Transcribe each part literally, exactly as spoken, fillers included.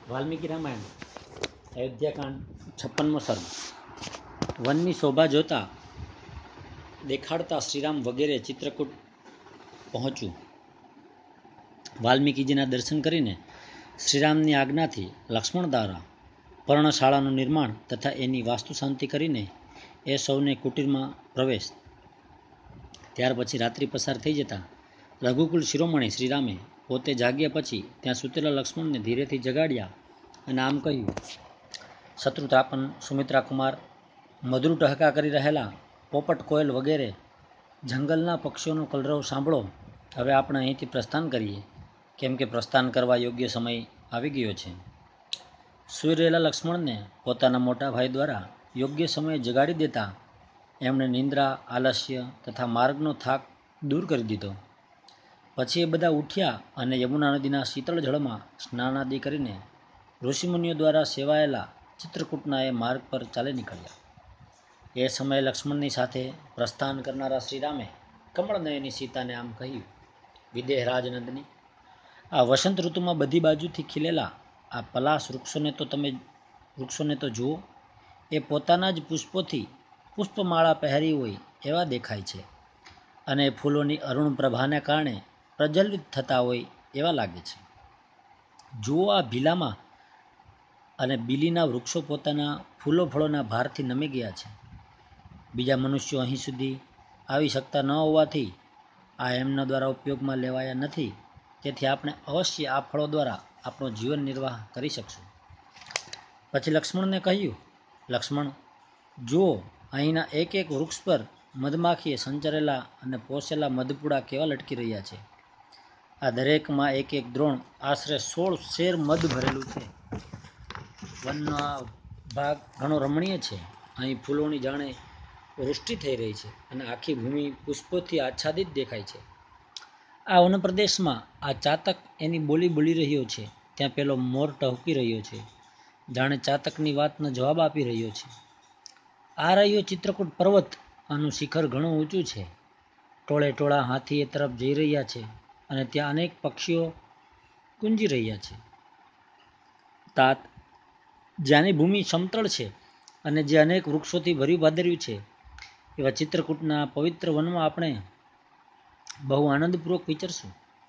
વાલ્મીકી રામાયણ અયોધ્યાકાંડ છપ્પનમો સર્ગ. વનની શોભા જોતા દેખાડતા શ્રીરામ વગેરે ચિત્રકૂટ પહોંચ્યું. વાલ્મીકીજીના દર્શન કરીને શ્રીરામની આજ્ઞાથી લક્ષ્મણ દ્વારા પર્ણશાળાનું નિર્માણ તથા એની વાસ્તુ શાંતિ કરીને એ સૌને કુટીરમાં પ્રવેશ. ત્યાર પછી રાત્રિ પસાર થઈ જતા રઘુકુલ શિરોમણી શ્રીરામે પોતે જાગ્યા પછી ત્યાં સૂતેલા લક્ષ્મણને ધીરેથી જગાડ્યા અને આમ કહ્યું: શત્રુતાપન સુમિત્રા કુમાર, મધુર ટહકા કરી રહેલા પોપટ કોયલ વગેરે જંગલના પક્ષીઓનો કલરવ સાંભળો. હવે આપણે અહીંથી પ્રસ્થાન કરીએ, કેમ કે પ્રસ્થાન કરવા યોગ્ય સમય આવી ગયો છે. સૂઈ રહેલા લક્ષ્મણને પોતાના મોટા ભાઈ દ્વારા યોગ્ય સમયે જગાડી દેતા એમણે નિંદ્રા, આલસ્ય તથા માર્ગનો થાક દૂર કરી દીધો. પછી એ બધા ઉઠ્યા અને યમુના નદીના શીતળ જળમાં સ્નાનાદિ કરીને ઋષિમુનિઓ દ્વારા સેવાયેલા ચિત્રકૂટના એ માર્ગ પર ચાલી નીકળ્યા. એ સમયે લક્ષ્મણની સાથે પ્રસ્થાન કરનારા શ્રીરામે કમળનયની સીતાને આમ કહ્યું: વિદેહરાજ નંદની, આ વસંત ઋતુમાં બધી બાજુથી ખીલેલા આ પલાશ વૃક્ષોને તો તમે વૃક્ષોને તો જુઓ. એ પોતાના જ પુષ્પોથી પુષ્પમાળા પહેરી હોય એવા દેખાય છે અને ફૂલોની અરુણ પ્રભાને કારણે પ્રજ્વલિત થતા હોય એવા લાગે છે. જુઓ, આ ભીલામાં અને બીલીના વૃક્ષો પોતાના ફૂલો ફળોના ભારથી નમી ગયા છે. બીજા મનુષ્યો અહીં સુધી આવી શકતા ન હોવાથી આ એમના દ્વારા ઉપયોગમાં લેવાયા નથી. તેથી આપણે અવશ્ય આ ફળો દ્વારા આપણો જીવન નિર્વાહ કરી શકશું. પછી લક્ષ્મણને કહ્યું: લક્ષ્મણ, જુઓ, અહીંના એક એક વૃક્ષ પર મધમાખીએ સંચરેલા અને પોસેલા મધપૂડા કેવા લટકી રહ્યા છે. આ દરેકમાં એક એક દ્રોણ આશરે સોળ શેર મધ ભરેલું છે. વનનો આ ભાગ ઘણો રમણીય છે. અહીં ફૂલોની જાણે વૃષ્ટિ થઈ રહી છે અને આખી ભૂમિ પુષ્પોથી આચ્છાદિત દેખાય છે. આ વનપ્રદેશમાં આ ચાતક એની બોલી બોલી રહ્યો છે, ત્યાં પેલો મોર ટહુકી રહ્યો છે, જાણે ચાતકની વાતનો જવાબ આપી રહ્યો છે. આ રહ્યો ચિત્રકૂટ પર્વત, આનું શિખર ઘણું ઊંચું છે. ટોળે ટોળા હાથી એ તરફ જઈ રહ્યા છે અને ત્યાં અનેક પક્ષીઓ કુંજી રહ્યા છે. તાત, જ્યાંની ભૂમિ સમતળ છે અને જે અનેક વૃક્ષોથી ભર્યું ભાદર્યું છે, એવા ચિત્રકૂટના પવિત્ર વનમાં આપણે બહુ આનંદપૂર્વક વિચરશું.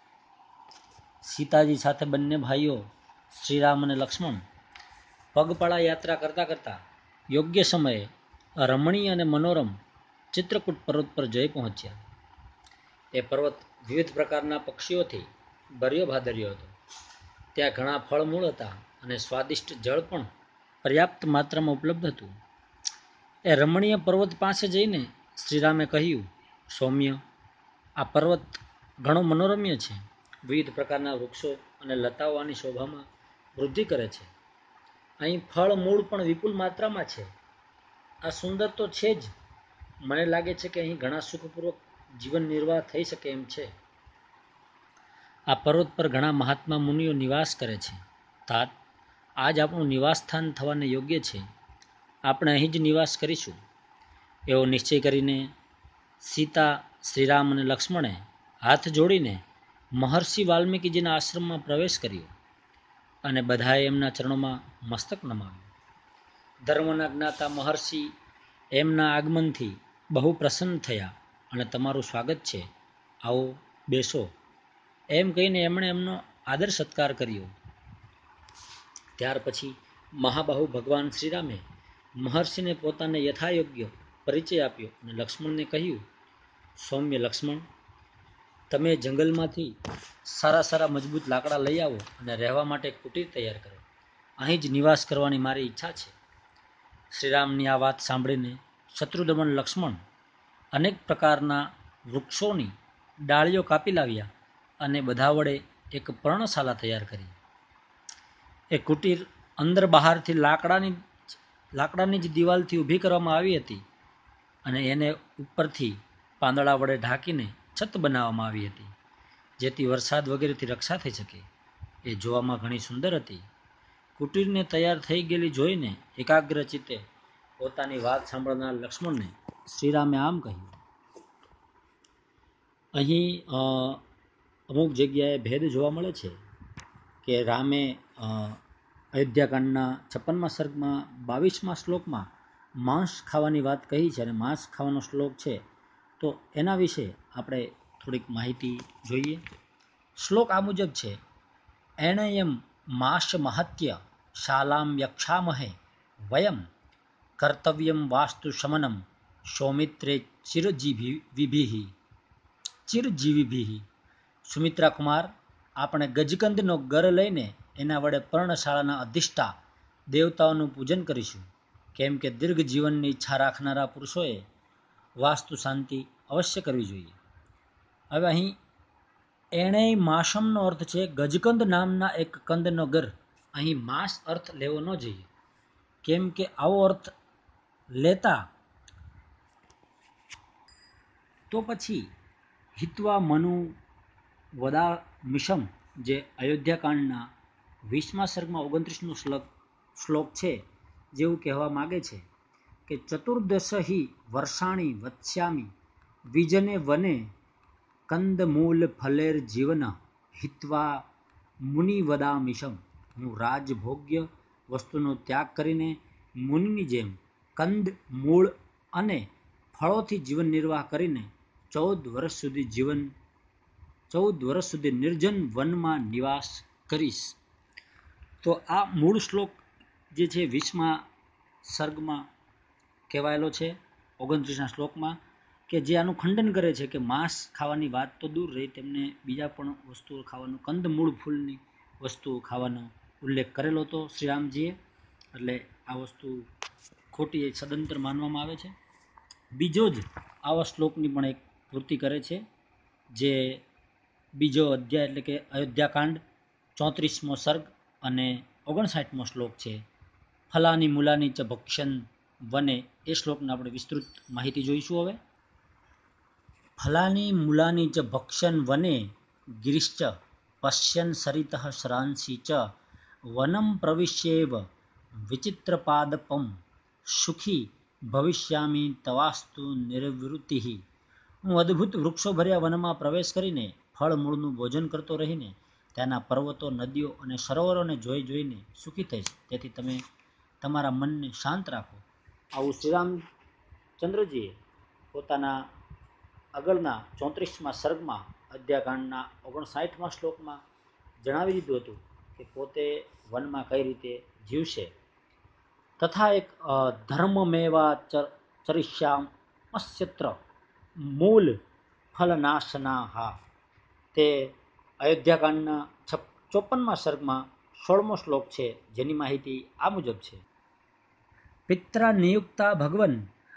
સીતાજી સાથે બંને ભાઈઓ શ્રીરામ અને લક્ષ્મણ પગપાળા યાત્રા કરતા કરતા યોગ્ય સમયે રમણીય અને મનોરમ ચિત્રકૂટ પર્વત પર જઈ પહોંચ્યા. એ પર્વત વિવિધ પ્રકારના પક્ષીઓથી ભર્યો ભાદર્યો હતો. ત્યાં ઘણા ફળમૂળ હતા અને સ્વાદિષ્ટ જળ પણ પર્યાપ્ત માત્રામાં ઉપલબ્ધ હતું. એ રમણીય પર્વત પાસે જઈને શ્રીરામે કહ્યું: સૌમ્ય, આ પર્વત ઘણો મનોરમ્ય છે. વિવિધ પ્રકારના વૃક્ષો અને લતાઓ આની શોભામાં વૃદ્ધિ કરે છે. અહીં ફળ મૂળ પણ વિપુલ માત્રામાં છે. આ સુંદર તો છે જ, મને લાગે છે કે અહીં ઘણા સુખપૂર્વક જીવન નિર્વાહ થઈ શકે એમ છે. આ પર્વત પર ઘણા મહાત્મા મુનિઓ નિવાસ કરે છે. તાત, આજ આપણું નિવાસ સ્થાન થવાને યોગ્ય છે. આપણે અહીં જ નિવાસ કરીશું. એવો નિશ્ચય કરીને સીતા, શ્રીરામ અને લક્ષ્મણે હાથ જોડીને મહર્ષિ વાલ્મીકીજીના આશ્રમમાં પ્રવેશ કર્યો અને બધાએ એમના ચરણોમાં મસ્તક નમાવ્યું. ધર્મના જ્ઞાતા મહર્ષિ એમના આગમનથી બહુ પ્રસન્ન થયા અને તમારું સ્વાગત છે, આવો બેસો, એમ કહીને એમણે એમનો આદર સત્કાર કર્યો. ત્યાર પછી મહાબાહુ ભગવાન શ્રીરામે મહર્ષિને પોતાને યથાયોગ્ય પરિચય આપ્યો અને લક્ષ્મણને કહ્યું: સૌમ્ય લક્ષ્મણ, તમે જંગલમાંથી સારા સારા મજબૂત લાકડા લઈ આવો અને રહેવા માટે કુટીર તૈયાર કરો. અહીં જ નિવાસ કરવાની મારી ઈચ્છા છે. શ્રીરામની આ વાત સાંભળીને શત્રુદમન લક્ષ્મણ અનેક પ્રકારના વૃક્ષોની ડાળીઓ કાપી લાવ્યા અને બધા વડે એક પર્ણશાલા તૈયાર કરી. એ કુટીર અંદર બહારથી લાકડાની લાકડાની જ દિવાલથી ઊભી કરવામાં આવી હતી અને એને ઉપરથી પાંદડા વડે ઢાંકીને છત બનાવવામાં આવી હતી, જેથી વરસાદ વગેરેથી રક્ષા થઈ શકે. એ જોવામાં ઘણી સુંદર હતી. કુટીરને તૈયાર થઈ ગયેલી જોઈને એકાગ્ર ચિત્તે પોતાની વાત સાંભળનાર લક્ષ્મણને શ્રીરામે આમ કહ્યું: અહીં અમુક જગ્યાએ ભેદ જોવા મળે છે કે રામે અયોધ્યાકાંડના છપ્પનમાં સર્ગમાં બાવીસમાં શ્લોકમાં માંસ ખાવાની વાત કહી છે અને માંસ ખાવાનો શ્લોક છે, તો એના વિશે આપણે થોડીક માહિતી જોઈએ. શ્લોક આ મુજબ છે: એણયમ માશ મહત્ય શાલામ યક્ષામહે વયમ કર્તવ્યમ વાસ્તુ શમનમ સૌમિત્રે ચિરજીવિભિ ચિરજીવિભિ. સુમિત્રા કુમાર, આપણે ગજકંદનો ગર લઈને એના વડે પર્ણશાળાના અધિષ્ઠા દેવતાઓનું પૂજન કરીશું, કેમ કે દીર્ઘ જીવનની ઈચ્છા રાખનારા પુરુષોએ વાસ્તુ શાંતિ અવશ્ય કરવી જોઈએ. હવે અહીં એણેય માસમનો અર્થ છે ગજકંદ નામના એક કંદનો ગર. અહીં માસ અર્થ લેવો ન જોઈએ, કેમ કે આવો અર્થ લેતા તો પછી હિત્વા મનુ વદા મિશમ, જે અયોધ્યાકાંડના વીસમા સર્ગમાં ઓગણત્રીસનો શ્લોક શ્લોક છે, જેવું કહેવા માગે છે કે ચતુર્દશ હિ વર્ષાણી વત્સ્યામી વિજને વને કંદમૂલ ફલેર જીવન હિત્વા મુનિવદામિશમ. હું રાજભોગ્ય વસ્તુનો ત્યાગ કરીને મુનિની જેમ કંદ, મૂળ અને ફળોથી જીવન નિર્વાહ કરીને ચૌદ વર્ષ સુધી જીવન ચૌદ વર્ષ સુધી નિર્જન વનમાં નિવાસ કરીશ. તો આ મૂળ શ્લોક જે છે વીસમા સર્ગમાં કહેવાયેલો છે, ઓગણત્રીસના શ્લોકમાં, કે જે આનું ખંડન કરે છે કે માંસ ખાવાની વાત તો દૂર રહી, તેમને બીજા પણ વસ્તુઓ ખાવાનો, કંદ મૂળ ફૂલની વસ્તુઓ ખાવાનો ઉલ્લેખ કરેલો હતો શ્રીરામજીએ. એટલે આ વસ્તુ ખોટી એ સદંતર માનવામાં આવે છે. બીજો જ આવા શ્લોકની પણ એક પૂર્તિ કરે છે, જે બીજો અધ્યાય એટલે કે અયોધ્યાકાંડ ચોત્રીસમો સર્ગ અને ઓગણસાઠમો શ્લોક છે. ફલાની મૂલાની ચ ભક્ષન વને, એ શ્લોકને આપણે વિસ્તૃત માહિતી જોઈશું. હવે ફલાની મૂલાની ચ ભક્ષન વને ગિરિશ્ચ પશ્યન સરિતઃ શ્રાંસી ચ વનમ પ્રવિશ્યેવ વિચિત્રપાદપમ સુખી ભવિષ્યામી તવાસ્તુ નિર્વૃત્તિ. હું અદ્ભુત વૃક્ષો ભર્યા વનમાં પ્રવેશ કરીને ફળ મૂળનું ભોજન કરતો રહીને ત્યાંના પર્વતો, નદીઓ અને સરોવરોને જોઈ જોઈને સુખી થઈશ. તેથી તમે તમારા મનને શાંત રાખો. આવું શ્રીરામચંદ્રજીએ પોતાના આગળના ચોત્રીસમા સર્ગમાં અયોધ્યાકાંડના ઓગણસાઠમા શ્લોકમાં જણાવી દીધું હતું કે પોતે વનમાં કઈ રીતે જીવશે. તથા એક ધર્મમેવા ચરિષ્યામસ્યત્ર મૂલ ફલનાશનાહા, તે અયોધ્યાકાંડના ચોપનમાં સર્ગમાં સોળમો શ્લોક છે, જેની માહિતી આ મુજબ છે: પિત્રા નિયુક્તા ભગવન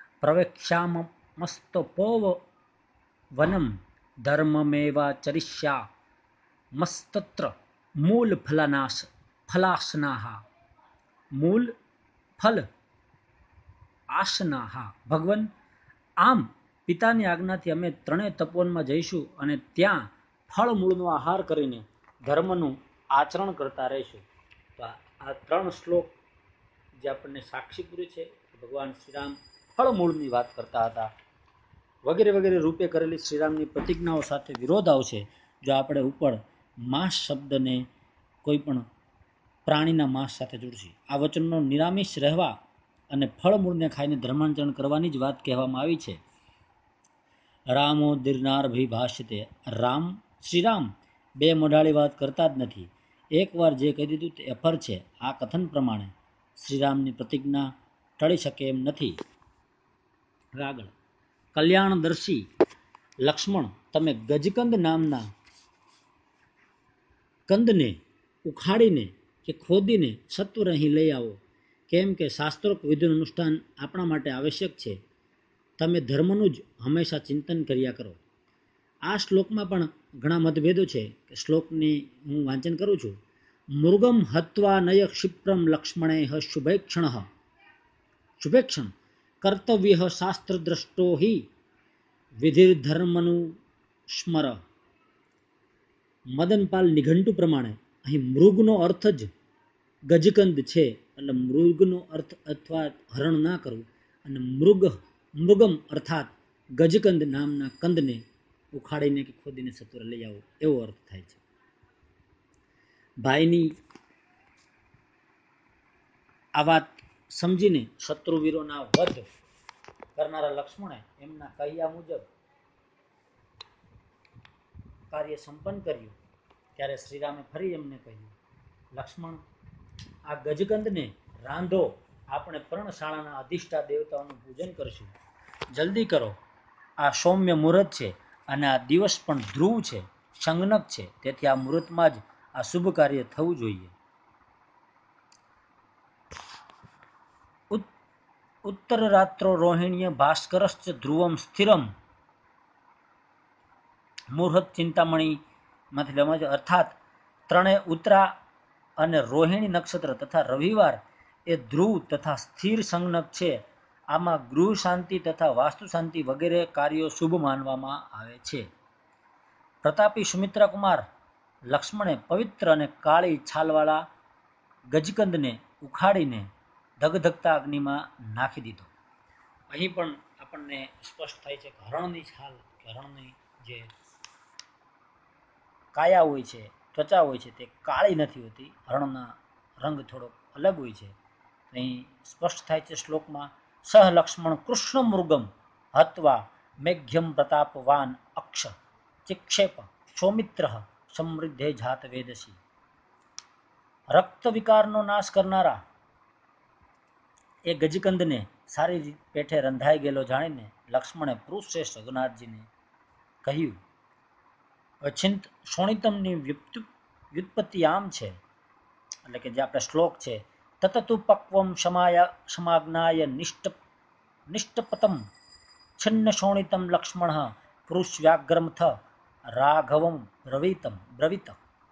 પ્રવેક્ષ્યામસ્તપોવ વનમ ધર્મમેવા ચરિષ્યામસ્તત્ર મૂલ ફલનાશ ફલાસનાહા. મૂલ ફલ આસનાહા. ભગવન, આમ પિતાની આજ્ઞાથી અમે ત્રણેય તપોવનમાં જઈશું અને ત્યાં ફળ મૂળનો આહાર કરીને ધર્મનું આચરણ કરતા રહીશું. તો આ ત્રણ શ્લોક જે આપણને સાક્ષી પૂરે છે કે ભગવાન શ્રીરામ ફળ મૂળની વાત કરતા હતા. વગેરે વગેરે રૂપે કરેલી શ્રીરામની પ્રતિજ્ઞાઓ સાથે વિરોધ આવશે જો આપણે ઉપર માંસ શબ્દને કોઈ પણ પ્રાણીના માંસ સાથે જોડશે. આ વચનનો નિરામિષ રહેવા અને ફળ મૂળને ખાઈને ધર્માંચરણ કરવાની જ વાત કહેવામાં આવી છે. રામો દીર્નાર્ભિભાષિતે. રામ શ્રીરામ બે મોઢાળી વાત કરતા જ નથી. એકવાર જે કહી દીધું તે અફર છે. આ કથન પ્રમાણે શ્રીરામની પ્રતિજ્ઞા ટળી શકે એમ નથી. આગળ કલ્યાણદર્શી લક્ષ્મણ, તમે ગજકંદ નામના કંદને ઉખાડીને કે ખોદીને સત્વર અહીં લઈ આવો, કેમ કે શાસ્ત્રોક્ત વિધિનું અનુષ્ઠાન આપણા માટે આવશ્યક છે. તમે ધર્મનું જ હંમેશા ચિંતન કર્યા કરો. આ શ્લોકમાં પણ ઘણા મતભેદો છે. કે શ્લોકની હું વાંચન કરું છું. મૃગમ હત્વા નય ક્ષિપ્રમ લક્ષ્મણેહ શુભેક્ષણ શુભેક્ષણ કર્તવ્ય શાસ્ત્રદ્રષ્ટો હિ વિધિર્ધર્મનું સ્મર. મદનપાલ નિઘંટુ પ્રમાણે અહીં મૃગનો અર્થ જ ગજકંદ છે. એટલે મૃગનો અર્થ અથવા હરણ ના કરવું અને મૃગ મૃગમ અર્થાત ગજકંદ નામના કંદને ઉખાડીને કે ખોદીને સત્વરે લઈ આવો, એવો અર્થ થાય છે. ભાઈની આ વાત સમજીને શત્રુવીરોના વધ કરનારા લક્ષ્મણે એમના કહ્યા મુજબ કાર્ય સંપન્ન કર્યું. ત્યારે શ્રીરામે ફરી એમને કહ્યું, લક્ષ્મણ, આ ગજકંદને રાંધો, આપણે પર્ણશાળાના અધિષ્ઠા દેવતાઓનું પૂજન કરશું. જલ્દી કરો, આ સૌમ્ય મુહૂર્ત છે અને આ દિવસ પણ ધ્રુવ છે, સંગનક છે, તેથી આ મુહૂર્તમાં જ આ શુભ કાર્ય થવું જોઈએ. ઉત્તર રાત્રો રોહિણીય ભાસ્કરશ્ચ ધ્રુવમ સ્થિરમ મુહૂર્ત ચિંતામણી માંથી રમજ, અર્થાત ત્રણેય ઉત્તરા અને રોહિણી નક્ષત્ર તથા રવિવાર એ ધ્રુવ તથા સ્થિર સંજ્ઞક છે. આમાં ગૃહ શાંતિ તથા વાસ્તુ શાંતિ વગેરે કાર્યો શુભ માનવામાં આવે છે. પ્રતાપી સુમિત્રા કુમાર લક્ષ્મણે પવિત્ર અને કાળી છાલવાળા ગજકંદને ઉખાડીને ધગધગતા અગ્નિમાં નાખી દીધો. અહીં પણ આપણને સ્પષ્ટ થાય છે કે હરણની છાલ, હરણની જે કાયા હોય છે, ત્વચા હોય છે, તે કાળી નથી હોતી, હરણના રંગ થોડો અલગ હોય છે. અહીં સ્પષ્ટ થાય છે શ્લોકમાં, સહ લક્ષ્મણ કૃષ્ણ મૃગમ હત્વા મેઘ્યમ પ્રતાપવાન અક્ષ ચિક્ષેપ સૌમિત્ર સમૃદ્ધે જાત વેદસી. રક્ત વિકારનો નાશ કરનારા એ ગજકંદને સારી પેઠે રંધાઈ ગયેલો જાણીને લક્ષ્મણે પુરુષ શ્રેષ્ઠ રઘુનાથજીને કહ્યું. અચિંત શોણિતમની વ્યુત્પત્તિ આમ છે, એટલે કે જે આપણે શ્લોક છે, તતતુ પક્વમ સમાય સમાજ્ઞાય નિષ્ઠ નિષ્ઠપતમ છિન્ન શોણિતમ લક્ષ્મણ પુરુષ વ્યાગ્રમથ રાઘવમ બ્રવીતમ બ્રવીત.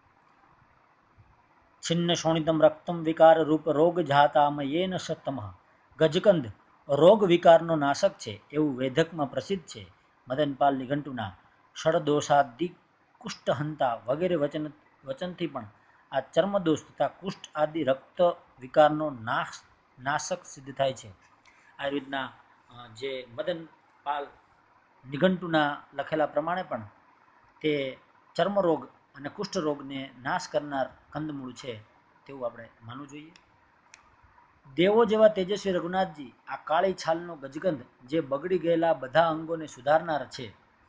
છિન્ન શોણિતમ રક્તમ વિકાર રૂપ રોગ જાતામયેન સતમ. ગજકંદ રોગ વિકારનો નાશક છે એવું વેદકમાં પ્રસિદ્ધ છે. મદનપાલ નિઘંટુના ષડદોષાદિ કુષ્ઠહંતા વગેરે વચન વચનથી પણ આ ચર્મદોષ તથા કુષ્ઠ આદિ રક્ત વિકારનો નાશ નાશક સિદ્ધ થાય છે. આ રીતના જે મદનપાલ નિઘંટુના લખેલા પ્રમાણે પણ તે ચર્મરોગ અને કુષ્ઠ રોગને નાશ કરનાર કંદમૂળ છે તેવું આપણે માનવું જોઈએ. દેવો જેવા તેજસ્વી રઘુનાથજી આ કાળી છાલનો ગજગંધ જે બગડી ગયેલા બધા અંગોને સુધારનાર છે.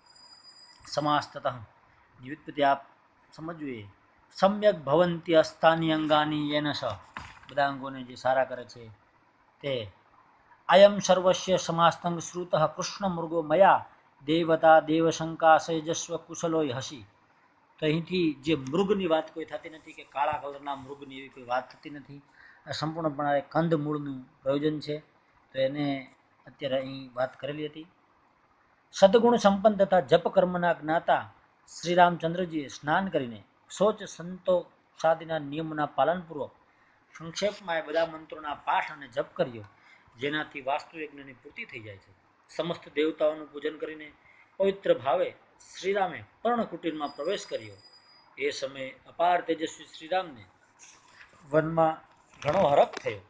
સમાસ તતઃ વ્યુત્પત્તિ આપ સમજવું. સમ્યક ભવંતી અસ્તાની અંગાની યેન સ, બધા અંગોને જે સારા કરે છે તે. અયમ સર્વસ્ય સમાસ્તંગ શ્રુત કૃષ્ણ મૃગો મયા દેવતા દેવશંકા સેજસ્વ કુશલોય હસી. તો અહીંથી જે મૃગની વાત કોઈ થતી નથી, કે કાળા કલરના મૃગની એવી કોઈ વાત થતી નથી. આ સંપૂર્ણપણે કંદ મૂળનું પ્રયોજન છે, તો એને અત્યારે અહીં વાત કરેલી હતી. સદગુણ સંપન્ન તથા જપ કર્મના જ્ઞાતા શ્રી રામચંદ્રજીએ સ્નાન કરીને શૌચ સંતોષાદિના નિયમોના પાલનપૂર્વક સંક્ષેપમાં એ બધા મંત્રોના પાઠ અને જપ કર્યો, જેનાથી વાસ્તુ યજ્ઞની પૂર્તિ થઈ જાય છે. સમસ્ત દેવતાઓનું પૂજન કરીને પવિત્ર ભાવે શ્રીરામે પર્ણકુટીરમાં પ્રવેશ કર્યો. એ સમયે અપાર તેજસ્વી શ્રીરામને વનમાં ઘણો હરખ થયો.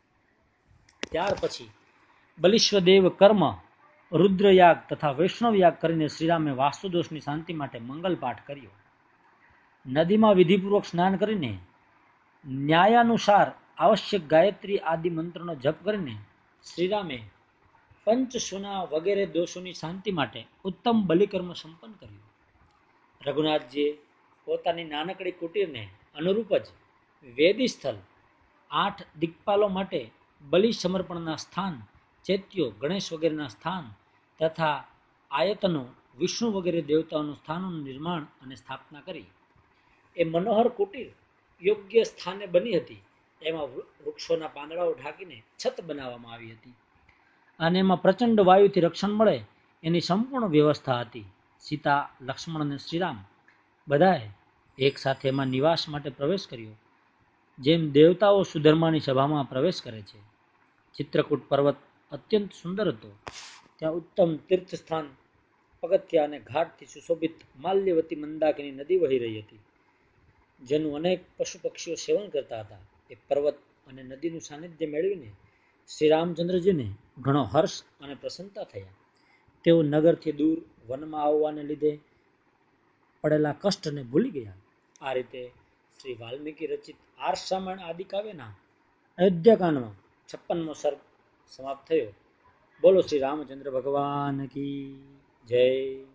ત્યાર પછી બલિશ્વદેવ કર્મ, રુદ્રયાગ તથા વૈષ્ણવયાગ કરીને શ્રીરામે વાસ્તુદોષની શાંતિ માટે મંગલ પાઠ કર્યો. નદીમાં વિધિપૂર્વક સ્નાન કરીને ન્યાયાનુસાર આવશ્યક ગાયત્રી આદિ મંત્રનો જપ કરીને શ્રીરામે પંચસુના વગેરે દોષોની શાંતિ માટે ઉત્તમ બલિકર્મ સંપન્ન કર્યું. રઘુનાથજીએ પોતાની નાનકડી કુટીરને અનુરૂપ જ વેદી સ્થળ, આઠ દિક્પાલો માટે બલિ સમર્પણના સ્થાન, ચૈત્યો, ગણેશ વગેરેના સ્થાન તથા આયતનો, વિષ્ણુ વગેરે દેવતાઓનું સ્થાનોનું નિર્માણ અને સ્થાપના કરી. એ મનોહર કુટીર યોગ્ય સ્થાને બની હતી. એમાં વૃક્ષોના પાંદડાઓ ઢાંકીને છત બનાવવામાં આવી હતી અને એમાં પ્રચંડ વાયુથી રક્ષણ મળે એની સંપૂર્ણ વ્યવસ્થા હતી. સીતા, લક્ષ્મણ અને શ્રીરામ બધાએ એક સાથે એમાં નિવાસ માટે પ્રવેશ કર્યો, જેમ દેવતાઓ સુધર્માની સભામાં પ્રવેશ કરે છે. ચિત્રકૂટ પર્વત અત્યંત સુંદર હતો. ત્યાં ઉત્તમ તીર્થસ્થાન, પગથિયા અને ઘાટથી સુશોભિત માલ્યવતી મંદાકિની નદી વહી રહી હતી, જેનું અનેક પશુ પક્ષીઓ સેવન કરતા હતા. એ પર્વત અને નદીનું સાનિધ્ય મેળવીને શ્રી રામચંદ્રજીને ઘણો હર્ષ અને પ્રસન્નતા થયા. તેઓ નગરથી દૂર વનમાં આવવાને લીધે પડેલા કષ્ટને ભૂલી ગયા. આ રીતે શ્રી વાલ્મીકી રચિત આર્ષ રામાયણ આદિ કાવ્યના અયોધ્યાકાંડમાં છપ્પનમો સર્ગ સમાપ્ત થયો. બોલો શ્રી રામચંદ્ર ભગવાન કી જય.